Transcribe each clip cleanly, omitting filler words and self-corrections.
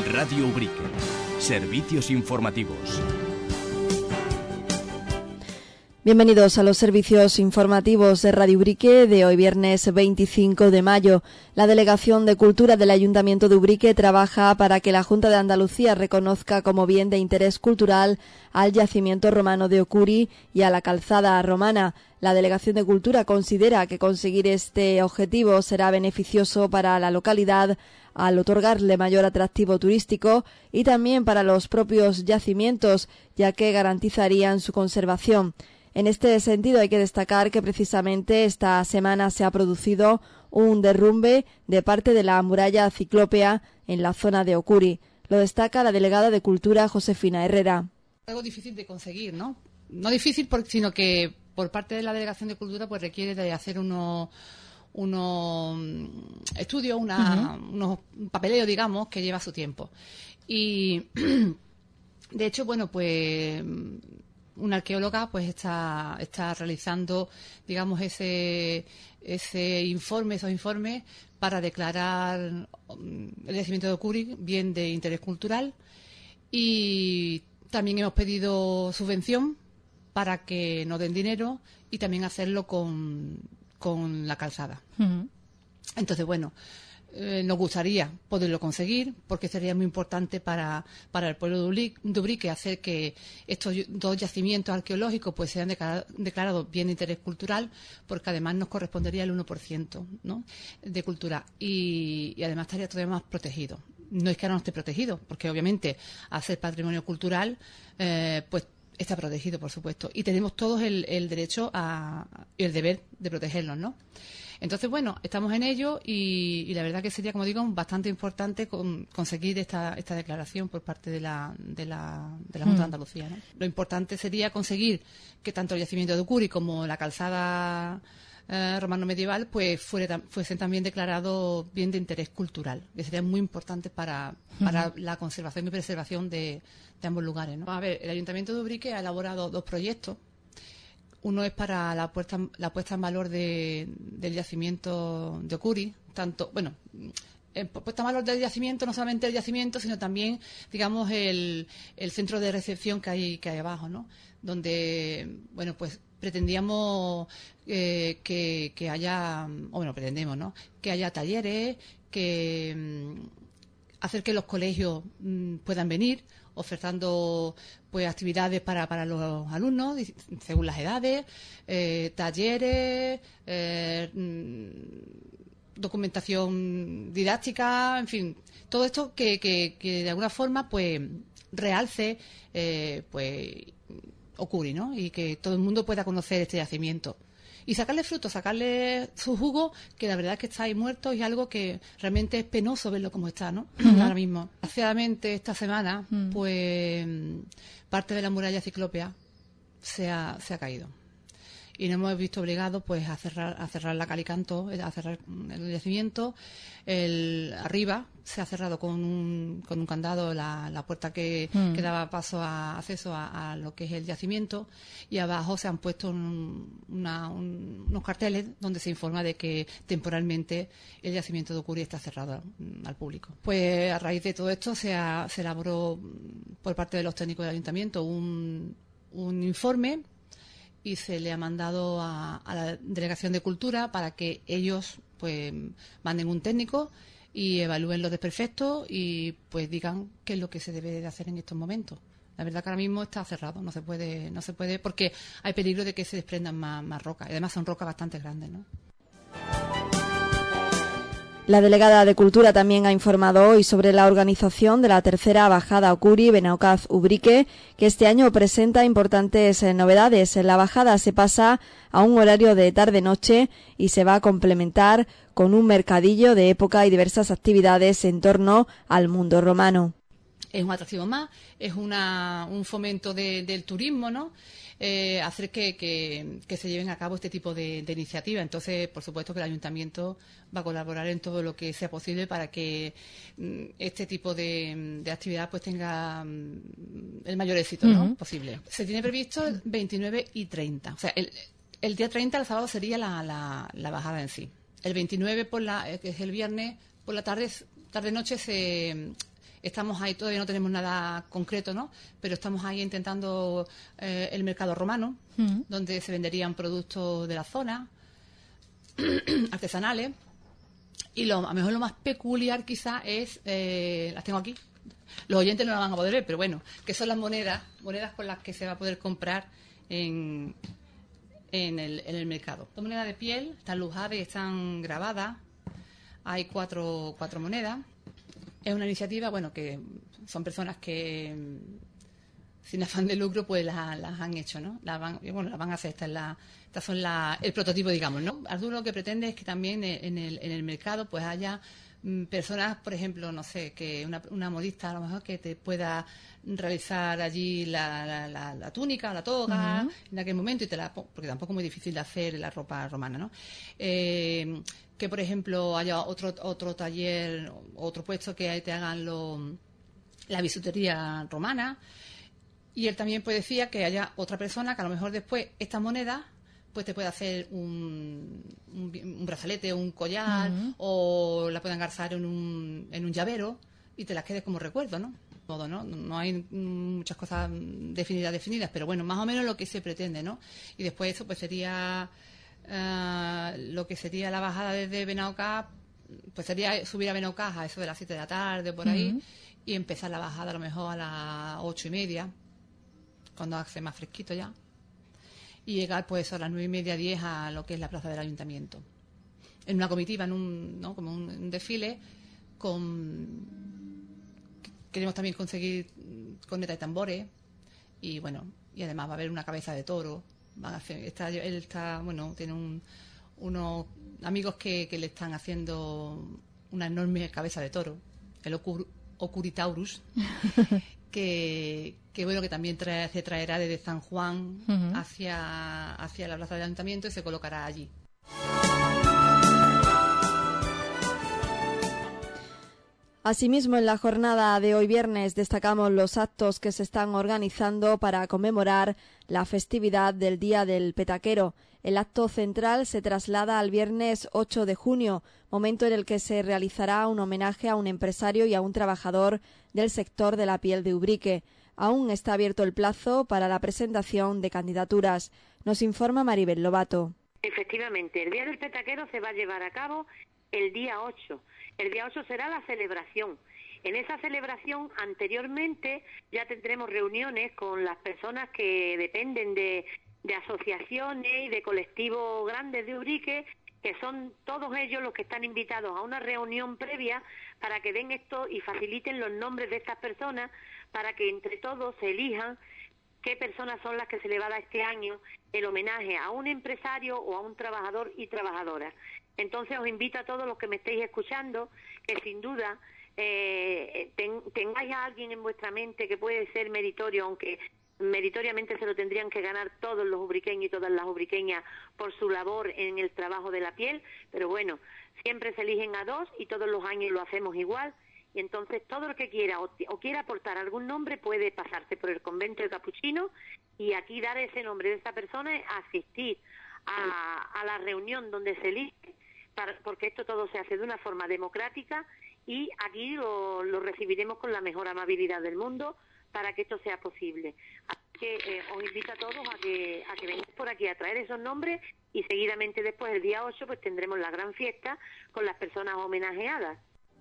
Radio Ubrique. Servicios informativos. Bienvenidos a los servicios informativos de Radio Ubrique de hoy viernes 25 de mayo. La Delegación de Cultura del Ayuntamiento de Ubrique trabaja para que la Junta de Andalucía reconozca como bien de interés cultural al yacimiento romano de Ocuri y a la calzada romana. La Delegación de Cultura considera que conseguir este objetivo será beneficioso para la localidad al otorgarle mayor atractivo turístico y también para los propios yacimientos, ya que garantizarían su conservación. En este sentido hay que destacar que precisamente esta semana se ha producido un derrumbe de parte de la muralla ciclópea en la zona de Ocuri. Lo destaca la delegada de Cultura, Josefina Herrera. Algo difícil de conseguir, ¿no? No difícil, sino que por parte de la Delegación de Cultura pues requiere de hacer unos estudios, unos papeleos, digamos, que lleva su tiempo. Y, de hecho, bueno, pues una arqueóloga pues está realizando, digamos, esos informes para declarar el yacimiento de Ocuri bien de interés cultural, y también hemos pedido subvención para que nos den dinero y también hacerlo con la calzada. Entonces, bueno, nos gustaría poderlo conseguir, porque sería muy importante para el pueblo de Ubrique hacer que estos dos yacimientos arqueológicos pues sean declarados bien de interés cultural, porque además nos correspondería el 1%, ¿no?, de cultura, y además estaría todavía más protegido. No es que ahora no esté protegido, porque obviamente al ser patrimonio cultural pues está protegido, por supuesto, y tenemos todos el derecho y el deber de protegerlos, ¿no? Entonces, bueno, estamos en ello y la verdad que sería, como digo, bastante importante conseguir esta declaración por parte de la Junta de Andalucía, ¿no? Lo importante sería conseguir que tanto el yacimiento de Ocuri como la calzada romano medieval pues fuesen también declarados bien de interés cultural, que sería muy importante para la conservación y preservación de ambos lugares, ¿no? A ver, el Ayuntamiento de Ubrique ha elaborado dos proyectos. Uno es para la puesta en valor del yacimiento de Ocuri, puesta en valor del yacimiento, no solamente el yacimiento, sino también, digamos, el centro de recepción que hay abajo, ¿no? Donde, bueno, pues pretendíamos que haya, pretendemos, ¿no?, que haya talleres, hacer que los colegios puedan venir, ofertando pues actividades para los alumnos según las edades, talleres, documentación didáctica, en fin, todo esto que de alguna forma pues realce pues Ocuri, ¿no?, y que todo el mundo pueda conocer este yacimiento y sacarle fruto, sacarle su jugo, que la verdad es que está ahí muerto y es algo que realmente es penoso verlo como está, ¿no? Ahora mismo. Desgraciadamente esta semana pues parte de la muralla ciclópea se ha caído y nos hemos visto obligados pues a cerrar la Calicanto, a cerrar el yacimiento. Arriba se ha cerrado con un candado la puerta que daba acceso a lo que es el yacimiento, y abajo se han puesto unos carteles donde se informa de que temporalmente el yacimiento de Ocuri está cerrado al público. Pues a raíz de todo esto se elaboró por parte de los técnicos del ayuntamiento un informe, y se le ha mandado a la Delegación de Cultura para que ellos pues manden un técnico y evalúen los desperfectos y pues digan qué es lo que se debe de hacer en estos momentos. La verdad que ahora mismo está cerrado, no se puede porque hay peligro de que se desprendan más rocas, y además son rocas bastante grandes, ¿no? La delegada de Cultura también ha informado hoy sobre la organización de la tercera bajada Ocuri Benaukaz-Ubrique, que este año presenta importantes novedades. La bajada se pasa a un horario de tarde-noche y se va a complementar con un mercadillo de época y diversas actividades en torno al mundo romano. Es un atractivo más, es un fomento del turismo, ¿no? Hacer que se lleven a cabo este tipo de iniciativas. Entonces, por supuesto que el ayuntamiento va a colaborar en todo lo que sea posible para que este tipo de actividad pues tenga el mayor éxito, ¿no?, posible. Se tiene previsto el 29 y 30. O sea, el día 30, el sábado, sería la bajada en sí. El 29, que es el viernes, por la tarde-noche estamos ahí, todavía no tenemos nada concreto, ¿no? Pero estamos ahí intentando el mercado romano, donde se venderían productos de la zona, artesanales. Y a lo mejor lo más peculiar quizás es, las tengo aquí, los oyentes no las van a poder ver, pero bueno, que son las monedas con las que se va a poder comprar en el mercado. Son monedas de piel, están lujadas y están grabadas. Hay cuatro monedas. Es una iniciativa, bueno, que son personas que sin afán de lucro pues las han hecho, ¿no? Las van a hacer. Estas son el prototipo, digamos, ¿no? Arturo lo que pretende es que también en el mercado pues haya personas, por ejemplo, no sé, que una modista a lo mejor que te pueda realizar allí la túnica o la toga en aquel momento porque tampoco es muy difícil de hacer la ropa romana, ¿no? Que por ejemplo haya otro taller, otro puesto que te hagan la bisutería romana. Y él también pues decía que haya otra persona que a lo mejor después estas monedas pues te puede hacer un brazalete o un collar o la puede engarzar en un llavero y te las quedes como recuerdo, ¿no? Todo, ¿no? No hay muchas cosas definidas, pero bueno, más o menos lo que se pretende, ¿no? Y después eso pues sería lo que sería la bajada desde Benaocá, pues sería subir a Benaocá a eso de las 7 de la tarde por ahí y empezar la bajada a lo mejor a las 8:30, cuando hace más fresquito ya. Y llegar pues a las 9:30, 10 a lo que es la plaza del ayuntamiento. En una comitiva, ¿no? Como un desfile queremos también conseguir cornetas y tambores y bueno, y además va a haber una cabeza de toro. Tiene unos amigos que le están haciendo una enorme cabeza de toro, el Oculitaurus. que bueno, que también se traerá desde San Juan hacia la plaza del ayuntamiento y se colocará allí. Asimismo, en la jornada de hoy viernes destacamos los actos que se están organizando para conmemorar la festividad del Día del Petaquero. El acto central se traslada al viernes 8 de junio, momento en el que se realizará un homenaje a un empresario y a un trabajador del sector de la piel de Ubrique. Aún está abierto el plazo para la presentación de candidaturas. Nos informa Maribel Lobato. Efectivamente, el Día del Petaquero se va a llevar a cabo el día 8. El día 8 será la celebración. En esa celebración, anteriormente, ya tendremos reuniones con las personas que dependen de asociaciones y de colectivos grandes de Ubrique, que son todos ellos los que están invitados a una reunión previa para que den esto y faciliten los nombres de estas personas para que entre todos se elijan qué personas son las que se le va a dar este año el homenaje a un empresario o a un trabajador y trabajadora. Entonces os invito a todos los que me estéis escuchando que sin duda tengáis a alguien en vuestra mente que puede ser meritorio, aunque meritoriamente se lo tendrían que ganar todos los ubriqueños y todas las ubriqueñas por su labor en el trabajo de la piel, pero bueno, siempre se eligen a dos y todos los años lo hacemos igual. Y entonces todo el que quiera o quiera aportar algún nombre puede pasarse por el convento de Capuchino y aquí dar ese nombre de esa persona, asistir a la reunión donde se elige, porque esto todo se hace de una forma democrática y aquí lo recibiremos con la mejor amabilidad del mundo para que esto sea posible. Así que os invito a todos a que vengáis por aquí a traer esos nombres y seguidamente después, el día 8, pues tendremos la gran fiesta con las personas homenajeadas.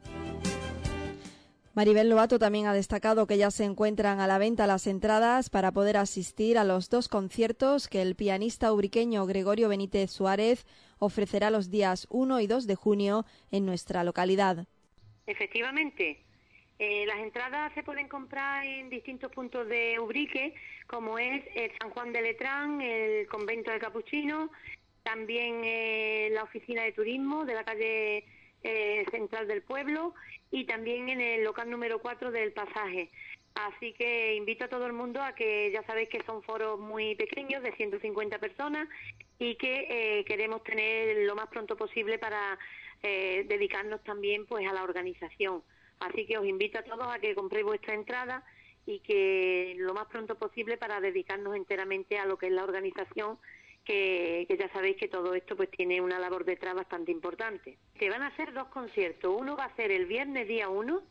Maribel Lobato también ha destacado que ya se encuentran a la venta las entradas para poder asistir a los 2 conciertos que el pianista ubriqueño Gregorio Benítez Suárez ofrecerá los días 1 y 2 de junio en nuestra localidad. Efectivamente, las entradas se pueden comprar en distintos puntos de Ubrique, como es el San Juan de Letrán, el convento de Capuchino, también la oficina de turismo de la calle central del pueblo y también en el local número 4 del Pasaje. Así que invito a todo el mundo a que, ya sabéis que son foros muy pequeños de 150 personas y que queremos tener lo más pronto posible para dedicarnos también pues a la organización. Así que os invito a todos a que compréis vuestra entrada y que lo más pronto posible para dedicarnos enteramente a lo que es la organización, que ya sabéis que todo esto pues tiene una labor detrás bastante importante. Se van a hacer 2 conciertos, uno va a ser el viernes día 1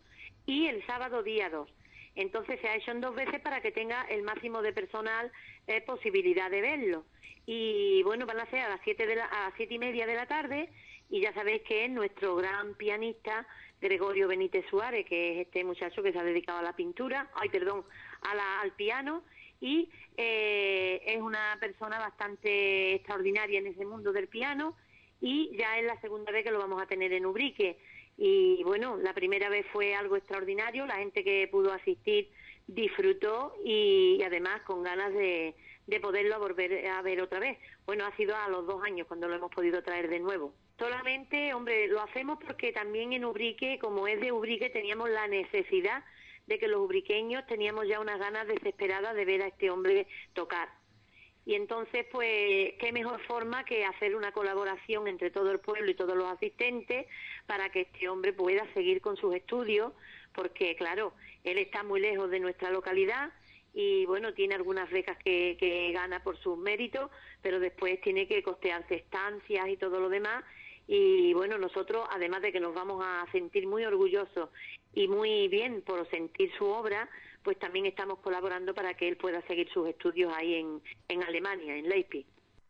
y el sábado día 2. Entonces se ha hecho en 2 veces para que tenga el máximo de personal posibilidad de verlo. Y bueno, van a ser a las 7:30 de la tarde, y ya sabéis que es nuestro gran pianista Gregorio Benítez Suárez, que es este muchacho que se ha dedicado a la pintura, al piano, y es una persona bastante extraordinaria en ese mundo del piano, y ya es la segunda vez que lo vamos a tener en Ubrique. Y bueno, la primera vez fue algo extraordinario, la gente que pudo asistir disfrutó, y además con ganas de poderlo volver a ver otra vez. Bueno, ha sido a los 2 años cuando lo hemos podido traer de nuevo. Solamente, hombre, lo hacemos porque también en Ubrique, como es de Ubrique, teníamos la necesidad de que los ubriqueños teníamos ya unas ganas desesperadas de ver a este hombre tocar. Y entonces, pues, qué mejor forma que hacer una colaboración entre todo el pueblo y todos los asistentes para que este hombre pueda seguir con sus estudios, porque, claro, él está muy lejos de nuestra localidad y, bueno, tiene algunas becas que gana por sus méritos, pero después tiene que costearse estancias y todo lo demás. Y, bueno, nosotros, además de que nos vamos a sentir muy orgullosos y muy bien por sentir su obra, pues también estamos colaborando para que él pueda seguir sus estudios ahí en Alemania, en Leipzig.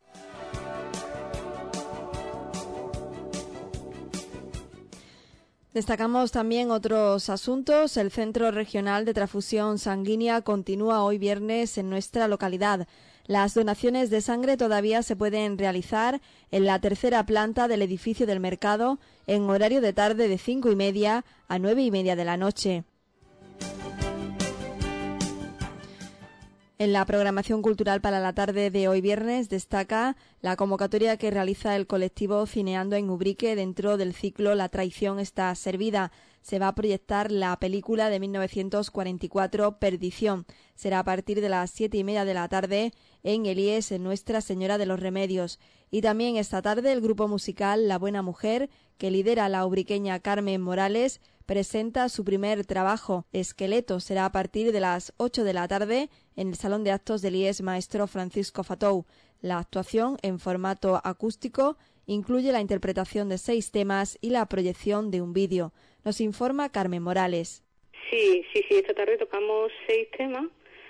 Destacamos también otros asuntos. El Centro Regional de Transfusión Sanguínea continúa hoy viernes en nuestra localidad. Las donaciones de sangre todavía se pueden realizar en la tercera planta del edificio del mercado en horario de tarde de 5:30 a 9:30 de la noche. En la programación cultural para la tarde de hoy viernes destaca la convocatoria que realiza el colectivo Cineando en Ubrique dentro del ciclo La traición está servida. Se va a proyectar la película de 1944 Perdición. Será a partir de las 7:30 de la tarde en el IES en Nuestra Señora de los Remedios. Y también esta tarde el grupo musical La Buena Mujer, que lidera la ubriqueña Carmen Morales, presenta su primer trabajo, Esqueleto. Será a partir de las 8 de la tarde en el Salón de Actos del IES Maestro Francisco Fatou. La actuación, en formato acústico, incluye la interpretación de 6 temas y la proyección de un vídeo. Nos informa Carmen Morales. Sí, esta tarde tocamos 6 temas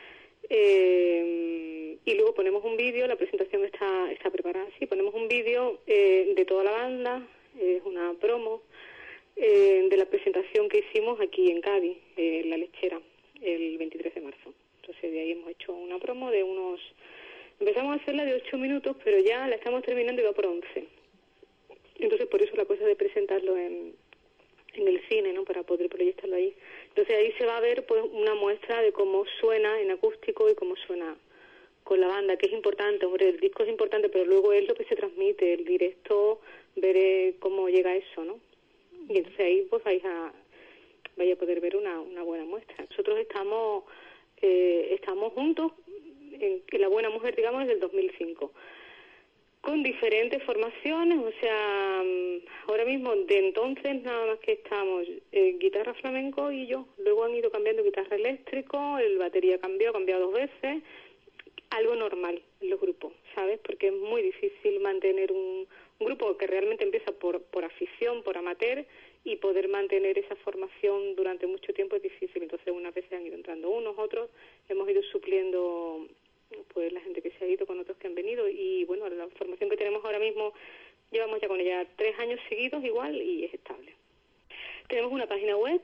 y luego ponemos un vídeo. La presentación está preparada, sí, ponemos un vídeo de toda la banda, es una promo de la presentación que hicimos aquí en Cádiz, en La Lechera, el 23 de marzo. Entonces de ahí hemos hecho una promo de empezamos a hacerla de 8 minutos, pero ya la estamos terminando y va por 11. Entonces por eso la cosa de presentarlo en el cine, ¿no?, para poder proyectarlo ahí. Entonces ahí se va a ver pues una muestra de cómo suena en acústico y cómo suena con la banda, que es importante. Hombre, el disco es importante, pero luego es lo que se transmite, el directo, ver cómo llega eso, ¿no? Y entonces ahí pues vais a poder ver una buena muestra. Nosotros estamos juntos en La Buena Mujer, digamos, desde el 2005. Con diferentes formaciones, o sea, ahora mismo de entonces nada más que estamos guitarra flamenco y yo. Luego han ido cambiando guitarra eléctrico, el batería ha cambiado 2 veces. Algo normal en los grupos, ¿sabes? Porque es muy difícil mantener un grupo que realmente empieza por afición, por amateur, y poder mantener esa formación durante mucho tiempo es difícil. Entonces unas veces han ido entrando unos, otros, hemos ido supliendo pues la gente que se ha ido con otros que han venido, y bueno, la formación que tenemos ahora mismo llevamos ya con ella 3 años seguidos igual y es estable. Tenemos una página web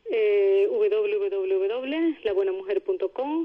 www.labuenamujer.com.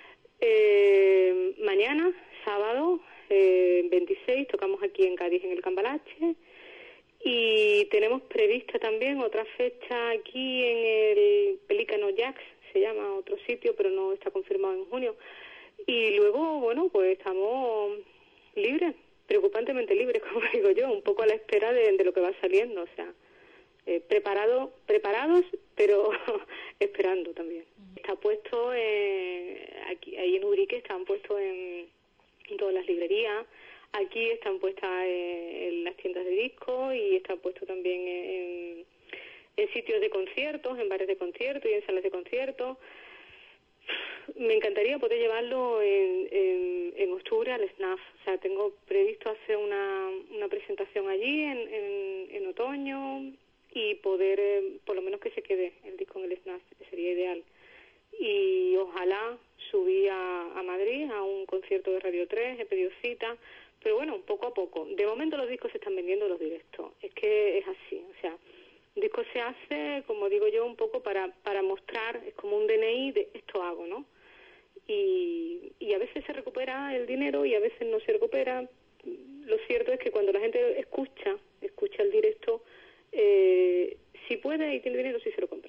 Mañana, sábado 26, tocamos aquí en Cádiz en el Cambalache, y tenemos prevista también otra fecha aquí en el Pelícano Jacks, se llama otro sitio, pero no está confirmado, en junio. Y luego, bueno, pues estamos libres, preocupantemente libres, como digo yo, un poco a la espera de lo que va saliendo, o sea, preparados, pero esperando también. Está puesto aquí, ahí en Ubrique están puestos en todas las librerías, aquí están puestas en las tiendas de discos, y están puestos también en sitios de conciertos, en bares de conciertos y en salas de conciertos. Me encantaría poder llevarlo en octubre al SNAF. O sea, tengo previsto hacer una presentación allí en otoño, y poder, por lo menos que se quede el disco en el SNAS, que sería ideal. Y ojalá subí a Madrid a un concierto de Radio 3, he pedido cita, pero bueno, poco a poco. De momento los discos se están vendiendo los directos, es que es así, o sea, un disco se hace, como digo yo, un poco para mostrar, es como un DNI de esto hago, ¿no? Y a veces se recupera el dinero y a veces no se recupera. Lo cierto es que cuando la gente escucha el directo, si puede y tiene dinero, sí se lo compra.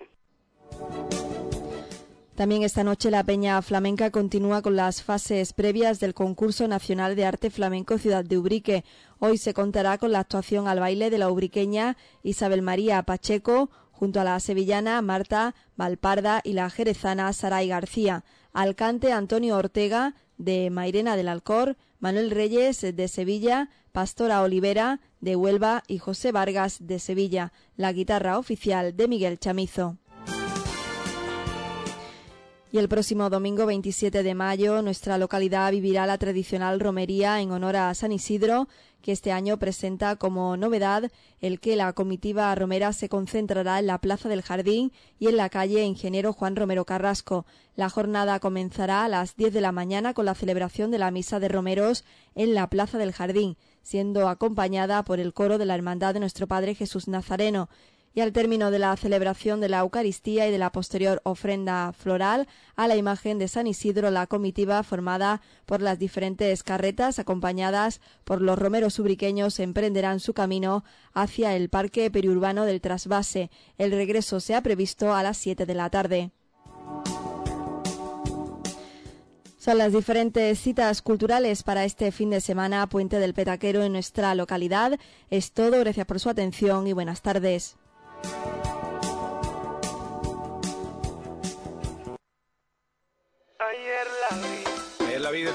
También esta noche la Peña Flamenca continúa con las fases previas del Concurso Nacional de Arte Flamenco Ciudad de Ubrique. Hoy se contará con la actuación al baile de la ubriqueña Isabel María Pacheco, junto a la sevillana Marta Valparda y la jerezana Saray García, al cante Antonio Ortega de Mairena del Alcor, Manuel Reyes de Sevilla, Pastora Olivera de Huelva y José Vargas de Sevilla, la guitarra oficial de Miguel Chamizo. Y el próximo domingo 27 de mayo nuestra localidad vivirá la tradicional romería en honor a San Isidro, que este año presenta como novedad el que la comitiva romera se concentrará en la Plaza del Jardín y en la calle Ingeniero Juan Romero Carrasco. La jornada comenzará a las 10 de la mañana con la celebración de la Misa de Romeros en la Plaza del Jardín, siendo acompañada por el coro de la Hermandad de Nuestro Padre Jesús Nazareno. Y al término de la celebración de la Eucaristía y de la posterior ofrenda floral a la imagen de San Isidro, la comitiva formada por las diferentes carretas acompañadas por los romeros ubriqueños emprenderán su camino hacia el Parque Periurbano del Trasvase. El regreso se ha previsto a las 7 de la tarde. Son las diferentes citas culturales para este fin de semana, Puente del Petaquero en nuestra localidad. Es todo, gracias por su atención y buenas tardes. Ayer la vi.